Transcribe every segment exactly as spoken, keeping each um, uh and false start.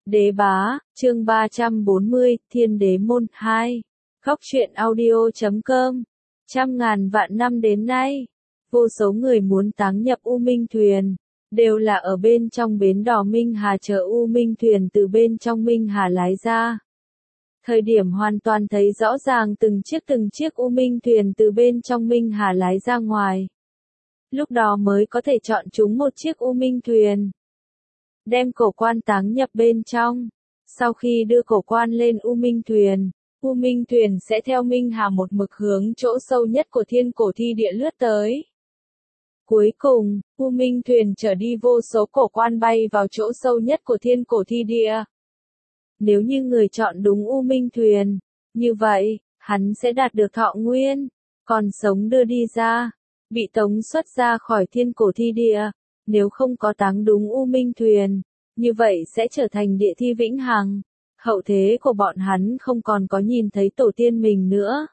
Đế bá, chương ba trăm bốn mươi, Thiên đế môn hai. Góc truyện audio chấm com. Trăm ngàn vạn năm đến nay, vô số người muốn táng nhập U Minh Thuyền, đều là ở bên trong bến đò Minh Hà chờ U Minh Thuyền từ bên trong Minh Hà lái ra. Thời điểm hoàn toàn thấy rõ ràng từng chiếc từng chiếc U Minh Thuyền từ bên trong Minh Hà lái ra ngoài. Lúc đó mới có thể chọn chúng một chiếc U Minh Thuyền, đem cổ quan táng nhập bên trong. Sau khi đưa cổ quan lên U Minh Thuyền, U Minh Thuyền sẽ theo Minh Hà một mực hướng chỗ sâu nhất của thiên cổ thi địa lướt tới. Cuối cùng, U Minh Thuyền chở đi vô số cổ quan bay vào chỗ sâu nhất của thiên cổ thi địa. Nếu như người chọn đúng U Minh Thuyền, như vậy, hắn sẽ đạt được thọ nguyên, còn sống đưa đi ra, bị tống xuất ra khỏi thiên cổ thi địa. Nếu không có táng đúng U Minh Thuyền, như vậy sẽ trở thành địa thi vĩnh hằng. Hậu thế của bọn hắn không còn có nhìn thấy tổ tiên mình nữa.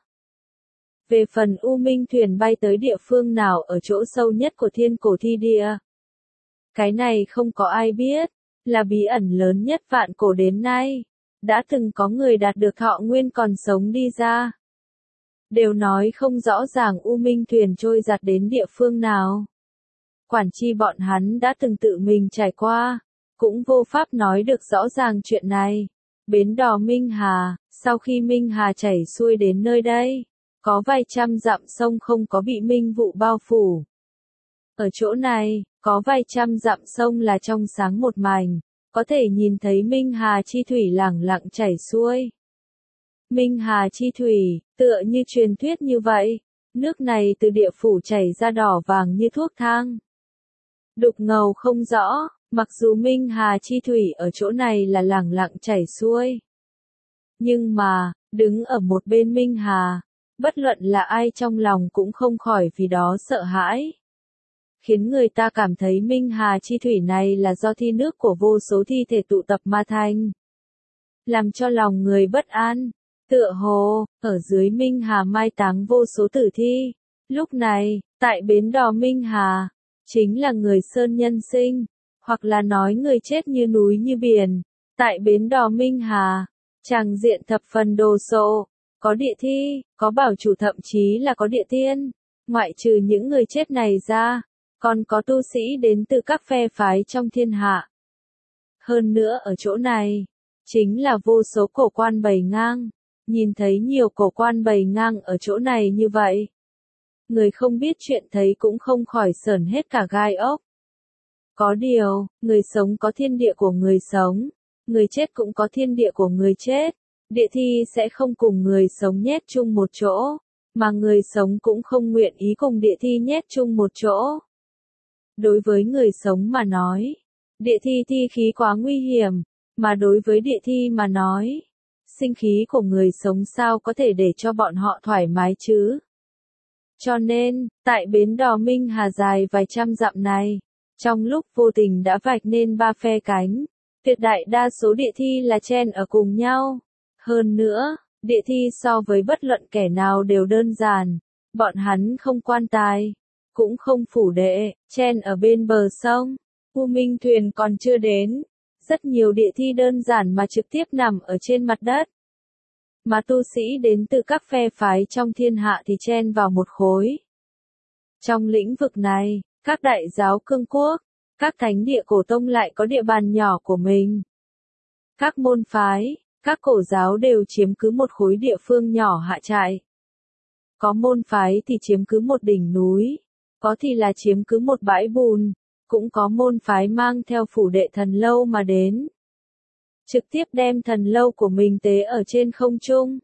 Về phần U Minh Thuyền bay tới địa phương nào ở chỗ sâu nhất của thiên cổ thi địa, cái này không có ai biết, là bí ẩn lớn nhất vạn cổ đến nay. Đã từng có người đạt được thọ nguyên còn sống đi ra, đều nói không rõ ràng U Minh Thuyền trôi giạt đến địa phương nào. Quản chi bọn hắn đã từng tự mình trải qua, cũng vô pháp nói được rõ ràng chuyện này. Bến đò Minh Hà, sau khi Minh Hà chảy xuôi đến nơi đây, có vài trăm dặm sông không có bị minh vụ bao phủ. Ở chỗ này, có vài trăm dặm sông là trong sáng một mảnh, có thể nhìn thấy Minh Hà chi thủy lẳng lặng chảy xuôi. Minh Hà chi thủy, tựa như truyền thuyết như vậy, nước này từ địa phủ chảy ra đỏ vàng như thuốc thang. Đục ngầu không rõ, mặc dù Minh Hà chi thủy ở chỗ này là lẳng lặng chảy xuôi. Nhưng mà, đứng ở một bên Minh Hà, bất luận là ai trong lòng cũng không khỏi vì đó sợ hãi. Khiến người ta cảm thấy Minh Hà chi thủy này là do thi nước của vô số thi thể tụ tập mà thành. Làm cho lòng người bất an, tựa hồ, ở dưới Minh Hà mai táng vô số tử thi. Lúc này, tại bến đò Minh Hà, chính là người sơn nhân sinh, hoặc là nói người chết như núi như biển. Tại bến đò Minh Hà, tràng diện thập phần đồ sộ, có địa thi, có bảo chủ, thậm chí là có địa tiên. Ngoại trừ những người chết này ra, còn có tu sĩ đến từ các phe phái trong thiên hạ. Hơn nữa ở chỗ này, chính là vô số cổ quan bày ngang. Nhìn thấy nhiều cổ quan bày ngang ở chỗ này như vậy, người không biết chuyện thấy cũng không khỏi sởn hết cả gai ốc. Có điều, người sống có thiên địa của người sống, người chết cũng có thiên địa của người chết. Địa thi sẽ không cùng người sống nhét chung một chỗ, mà người sống cũng không nguyện ý cùng địa thi nhét chung một chỗ. Đối với người sống mà nói, địa thi thi khí quá nguy hiểm, mà đối với địa thi mà nói, sinh khí của người sống sao có thể để cho bọn họ thoải mái chứ? Cho nên, tại bến đò Minh Hà dài vài trăm dặm này, trong lúc vô tình đã vạch nên ba phe cánh, tuyệt đại đa số địa thi là chen ở cùng nhau. Hơn nữa, địa thi so với bất luận kẻ nào đều đơn giản, bọn hắn không quan tài, cũng không phủ đệ, chen ở bên bờ sông. U Minh Thuyền còn chưa đến, rất nhiều địa thi đơn giản mà trực tiếp nằm ở trên mặt đất. Mà tu sĩ đến từ các phe phái trong thiên hạ thì chen vào một khối. Trong lĩnh vực này, các đại giáo cương quốc, các thánh địa cổ tông lại có địa bàn nhỏ của mình. Các môn phái, các cổ giáo đều chiếm cứ một khối địa phương nhỏ hạ trại. Có môn phái thì chiếm cứ một đỉnh núi, có thì là chiếm cứ một bãi bùn, cũng có môn phái mang theo phủ đệ thần lâu mà đến. Trực tiếp đem thần lâu của mình tế ở trên không trung.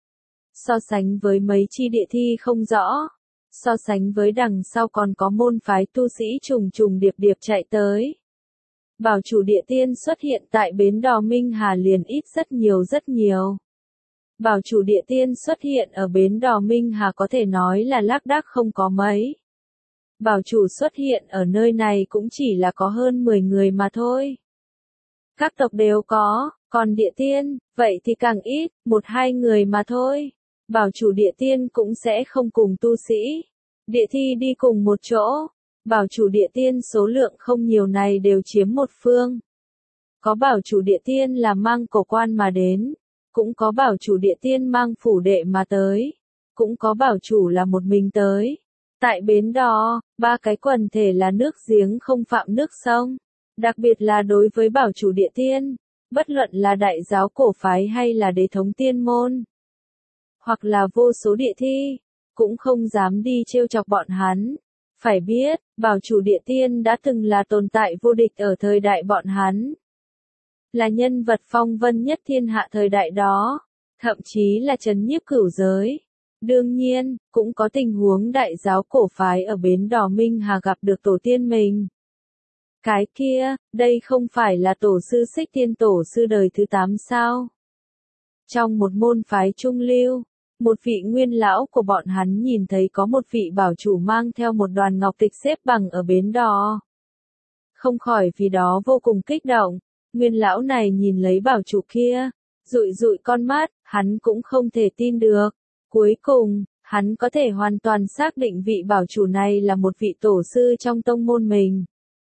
So sánh với mấy chi địa thi không rõ, so sánh với đằng sau còn có môn phái tu sĩ trùng trùng điệp điệp chạy tới. Bảo chủ địa tiên xuất hiện tại bến đò Minh Hà liền ít rất nhiều rất nhiều. Bảo chủ địa tiên xuất hiện ở bến đò Minh Hà có thể nói là lác đác không có mấy. Bảo chủ xuất hiện ở nơi này cũng chỉ là có hơn mười người mà thôi. Các tộc đều có, còn địa tiên, vậy thì càng ít, một hai người mà thôi. Bảo chủ địa tiên cũng sẽ không cùng tu sĩ, địa thi đi cùng một chỗ. Bảo chủ địa tiên số lượng không nhiều này đều chiếm một phương. Có bảo chủ địa tiên là mang cổ quan mà đến, cũng có bảo chủ địa tiên mang phủ đệ mà tới, cũng có bảo chủ là một mình tới. Tại bến đò, ba cái quần thể là nước giếng không phạm nước sông. Đặc biệt là đối với bảo chủ địa tiên, bất luận là đại giáo cổ phái hay là đế thống tiên môn, hoặc là vô số địa thi, cũng không dám đi trêu chọc bọn hắn. Phải biết, bảo chủ địa tiên đã từng là tồn tại vô địch ở thời đại bọn hắn. Là nhân vật phong vân nhất thiên hạ thời đại đó, thậm chí là trấn nhiếp cửu giới. Đương nhiên, cũng có tình huống đại giáo cổ phái ở bến đò Minh Hà gặp được tổ tiên mình. Cái kia, đây không phải là tổ sư Xích Tiên tổ sư đời thứ tám sao? Trong một môn phái trung lưu, một vị nguyên lão của bọn hắn nhìn thấy có một vị bảo chủ mang theo một đoàn ngọc tịch xếp bằng ở bến đò. Không khỏi vì đó vô cùng kích động, nguyên lão này nhìn lấy bảo chủ kia, dụi dụi con mắt, hắn cũng không thể tin được. Cuối cùng, hắn có thể hoàn toàn xác định vị bảo chủ này là một vị tổ sư trong tông môn mình.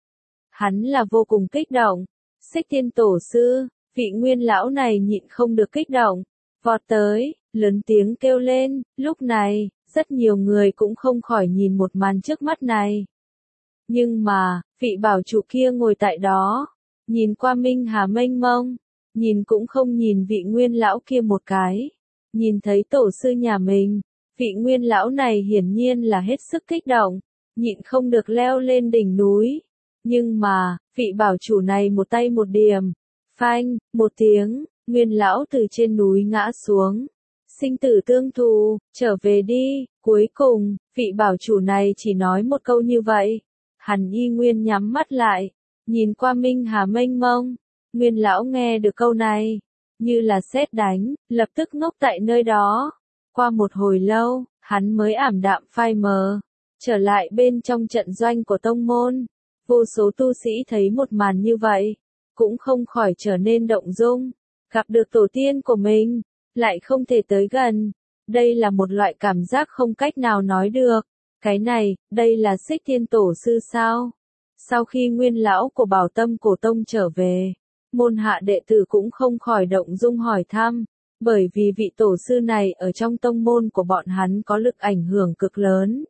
Hắn là vô cùng kích động. Xích Tiên tổ sư, vị nguyên lão này nhịn không được kích động, vọt tới, lớn tiếng kêu lên. Lúc này, rất nhiều người cũng không khỏi nhìn một màn trước mắt này. Nhưng mà, vị bảo chủ kia ngồi tại đó, nhìn qua Minh Hà mênh mông, nhìn cũng không nhìn vị nguyên lão kia một cái. Nhìn thấy tổ sư nhà mình, vị nguyên lão này hiển nhiên là hết sức kích động, nhịn không được leo lên đỉnh núi. Nhưng mà, vị bảo chủ này một tay một điểm, phanh, một tiếng, nguyên lão từ trên núi ngã xuống. Sinh tử tương thù, trở về đi. Cuối cùng, vị bảo chủ này chỉ nói một câu như vậy. Hắn y nguyên nhắm mắt lại, nhìn qua Minh Hà mênh mông. Nguyên lão nghe được câu này, như là sét đánh, lập tức ngốc tại nơi đó. Qua một hồi lâu, hắn mới ảm đạm phai mờ, trở lại bên trong trận doanh của tông môn. Vô số tu sĩ thấy một màn như vậy, cũng không khỏi trở nên động dung. Gặp được tổ tiên của mình, lại không thể tới gần. Đây là một loại cảm giác không cách nào nói được. Cái này, đây là Xích Tiên tổ sư sao? Sau khi nguyên lão của Bảo Tâm cổ tông trở về, môn hạ đệ tử cũng không khỏi động dung hỏi thăm, bởi vì vị tổ sư này ở trong tông môn của bọn hắn có lực ảnh hưởng cực lớn.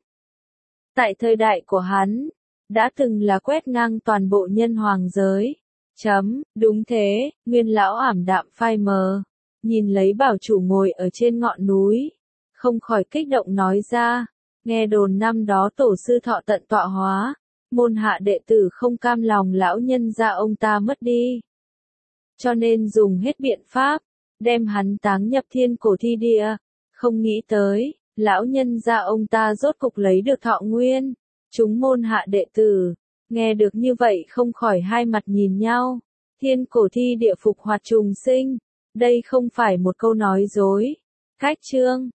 Tại thời đại của hắn, đã từng là quét ngang toàn bộ nhân hoàng giới. Chấm, đúng thế, nguyên lão ảm đạm phai mờ, nhìn lấy bảo chủ ngồi ở trên ngọn núi, không khỏi kích động nói ra, nghe đồn năm đó tổ sư thọ tận tọa hóa, môn hạ đệ tử không cam lòng lão nhân gia ông ta mất đi. Cho nên dùng hết biện pháp, đem hắn táng nhập thiên cổ thi địa, không nghĩ tới, lão nhân gia ông ta rốt cục lấy được thọ nguyên. Chúng môn hạ đệ tử, nghe được như vậy không khỏi hai mặt nhìn nhau. Thiên cổ thi địa phục hoạt trùng sinh, đây không phải một câu nói dối. Cách chương